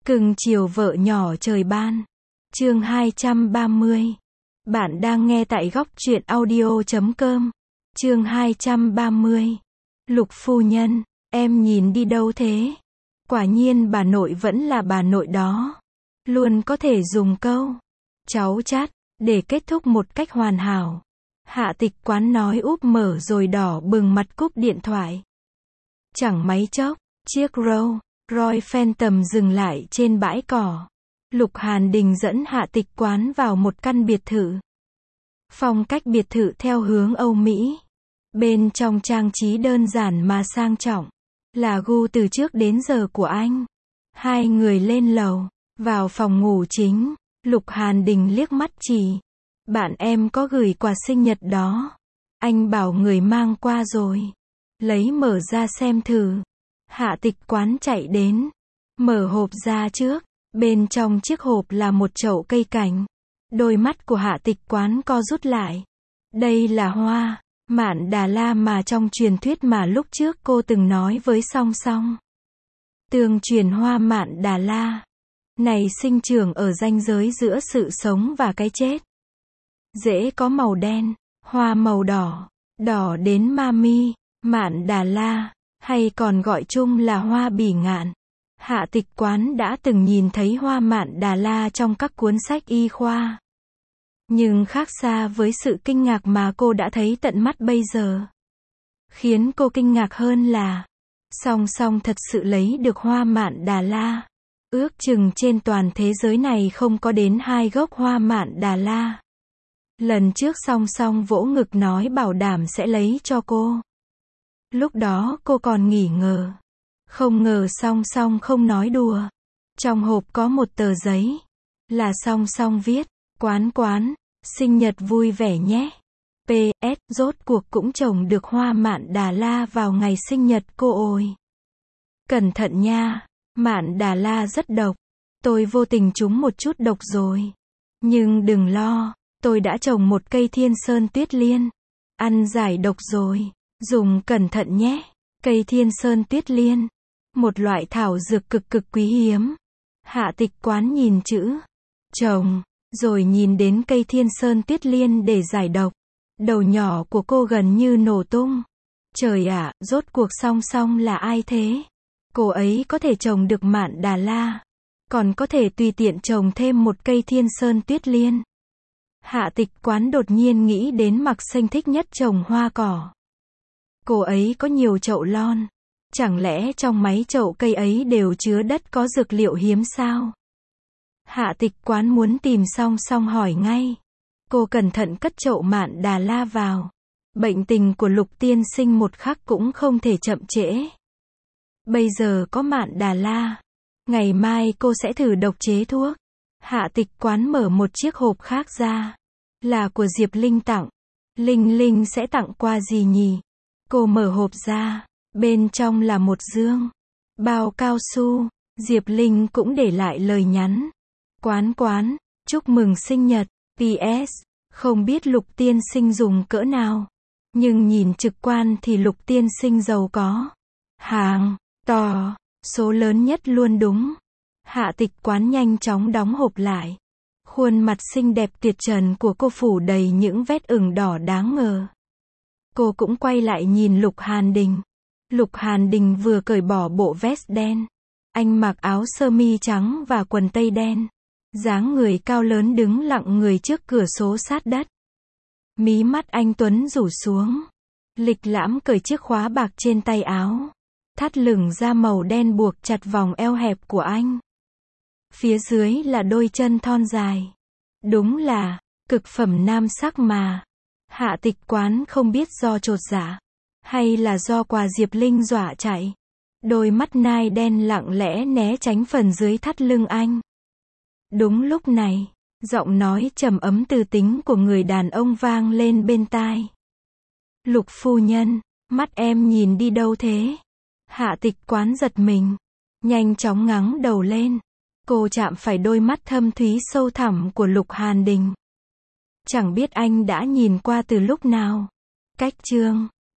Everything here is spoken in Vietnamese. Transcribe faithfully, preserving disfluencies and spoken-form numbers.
Cưng chiều vợ nhỏ trời ban. Chương hai trăm ba mươi. Bạn đang nghe tại góc truyện audio chấm com. Chương hai trăm ba mươi. Lục phu nhân, em nhìn đi đâu thế? Quả nhiên bà nội vẫn là bà nội đó. Luôn có thể dùng câu cháu chát để kết thúc một cách hoàn hảo. Hạ Tịch Quán nói úp mở rồi đỏ bừng mặt cúp điện thoại. Chẳng mấy chốc, chiếc Rolls Royce Phantom dừng lại trên bãi cỏ. Lục Hàn Đình dẫn Hạ Tịch Quán vào một căn biệt thự. Phong cách biệt thự theo hướng Âu Mỹ. Bên trong trang trí đơn giản mà sang trọng. Là gu từ trước đến giờ của anh. Hai người lên lầu, vào phòng ngủ chính. Lục Hàn Đình liếc mắt chỉ. Bạn em có gửi quà sinh nhật đó. Anh bảo người mang qua rồi. Lấy mở ra xem thử. Hạ Tịch Quán chạy đến. Mở hộp ra trước. Bên trong chiếc hộp là một chậu cây cảnh. Đôi mắt của Hạ Tịch Quán co rút lại. Đây là hoa Mạn Đà La mà trong truyền thuyết mà lúc trước cô từng nói với Song Song. Tương truyền hoa Mạn Đà La này sinh trưởng ở ranh giới giữa sự sống và cái chết. Rễ có màu đen, hoa màu đỏ, đỏ đến ma mi. Mạn Đà La, hay còn gọi chung là hoa bỉ ngạn. Hạ Tịch Quán đã từng nhìn thấy hoa Mạn Đà La trong các cuốn sách y khoa. Nhưng khác xa với sự kinh ngạc mà cô đã thấy tận mắt bây giờ. Khiến cô kinh ngạc hơn là Song Song thật sự lấy được hoa Mạn Đà La. Ước chừng trên toàn thế giới này không có đến hai gốc hoa Mạn Đà La. Lần trước Song Song vỗ ngực nói bảo đảm sẽ lấy cho cô. Lúc đó cô còn nghi ngờ. Không ngờ Song Song không nói đùa. Trong hộp có một tờ giấy. Là Song Song viết. Quán Quán, sinh nhật vui vẻ nhé. pê ét, rốt cuộc cũng trồng được hoa Mạn Đà La vào ngày sinh nhật cô ôi. Cẩn thận nha, Mạn Đà La rất độc. Tôi vô tình trúng một chút độc rồi. Nhưng đừng lo, tôi đã trồng một cây Thiên Sơn Tuyết Liên. Ăn giải độc rồi. Dùng cẩn thận nhé. Cây Thiên Sơn Tuyết Liên. Một loại thảo dược cực cực quý hiếm. Hạ Tịch Quán nhìn chữ trồng, rồi nhìn đến cây Thiên Sơn Tuyết Liên để giải độc. Đầu nhỏ của cô gần như nổ tung. Trời ạ, rốt cuộc Song Song là ai thế? Cô ấy có thể trồng được Mạn Đà La. Còn có thể tùy tiện trồng thêm một cây Thiên Sơn Tuyết Liên. Hạ Tịch Quán đột nhiên nghĩ đến Mặc Xanh thích nhất trồng hoa cỏ. Cô ấy có nhiều chậu lon. Chẳng lẽ trong mấy chậu cây ấy đều chứa đất có dược liệu hiếm sao? Hạ Tịch Quán muốn tìm Song Song hỏi ngay. Cô cẩn thận cất chậu Mạn Đà La vào. Bệnh tình của Lục tiên sinh một khắc cũng không thể chậm trễ. Bây giờ có Mạn Đà La. Ngày mai cô sẽ thử độc chế thuốc. Hạ Tịch Quán mở một chiếc hộp khác ra. Là của Diệp Linh tặng. Linh Linh sẽ tặng qua gì nhỉ? Cô mở hộp ra. Bên trong là một dương bao cao su. Diệp Linh cũng để lại lời nhắn. Quán Quán, chúc mừng sinh nhật. pê ét, không biết Lục tiên sinh dùng cỡ nào. Nhưng nhìn trực quan thì Lục tiên sinh giàu có. Hàng to, số lớn nhất luôn đúng. Hạ Tịch Quán nhanh chóng đóng hộp lại. Khuôn mặt xinh đẹp tuyệt trần của cô phủ đầy những vết ửng đỏ đáng ngờ. Cô cũng quay lại nhìn Lục Hàn Đình. Lục Hàn Đình vừa cởi bỏ bộ vest đen. Anh mặc áo sơ mi trắng và quần tây đen. Dáng người cao lớn đứng lặng người trước cửa sổ sát đất. Mí mắt anh tuấn rủ xuống. Lịch lãm cởi chiếc khóa bạc trên tay áo. Thắt lưng da màu đen buộc chặt vòng eo hẹp của anh. Phía dưới là đôi chân thon dài. Đúng là cực phẩm nam sắc mà. Hạ Tịch Quán không biết do chột dạ hay là do quà Diệp Linh dọa chạy. Đôi mắt nai đen lặng lẽ né tránh phần dưới thắt lưng anh. Đúng lúc này, giọng nói trầm ấm từ tính của người đàn ông vang lên bên tai. Lục phu nhân, mắt em nhìn đi đâu thế? Hạ Tịch Quán giật mình. Nhanh chóng ngẩng đầu lên. Cô chạm phải đôi mắt thâm thúy sâu thẳm của Lục Hàn Đình. Chẳng biết anh đã nhìn qua từ lúc nào. Cách chương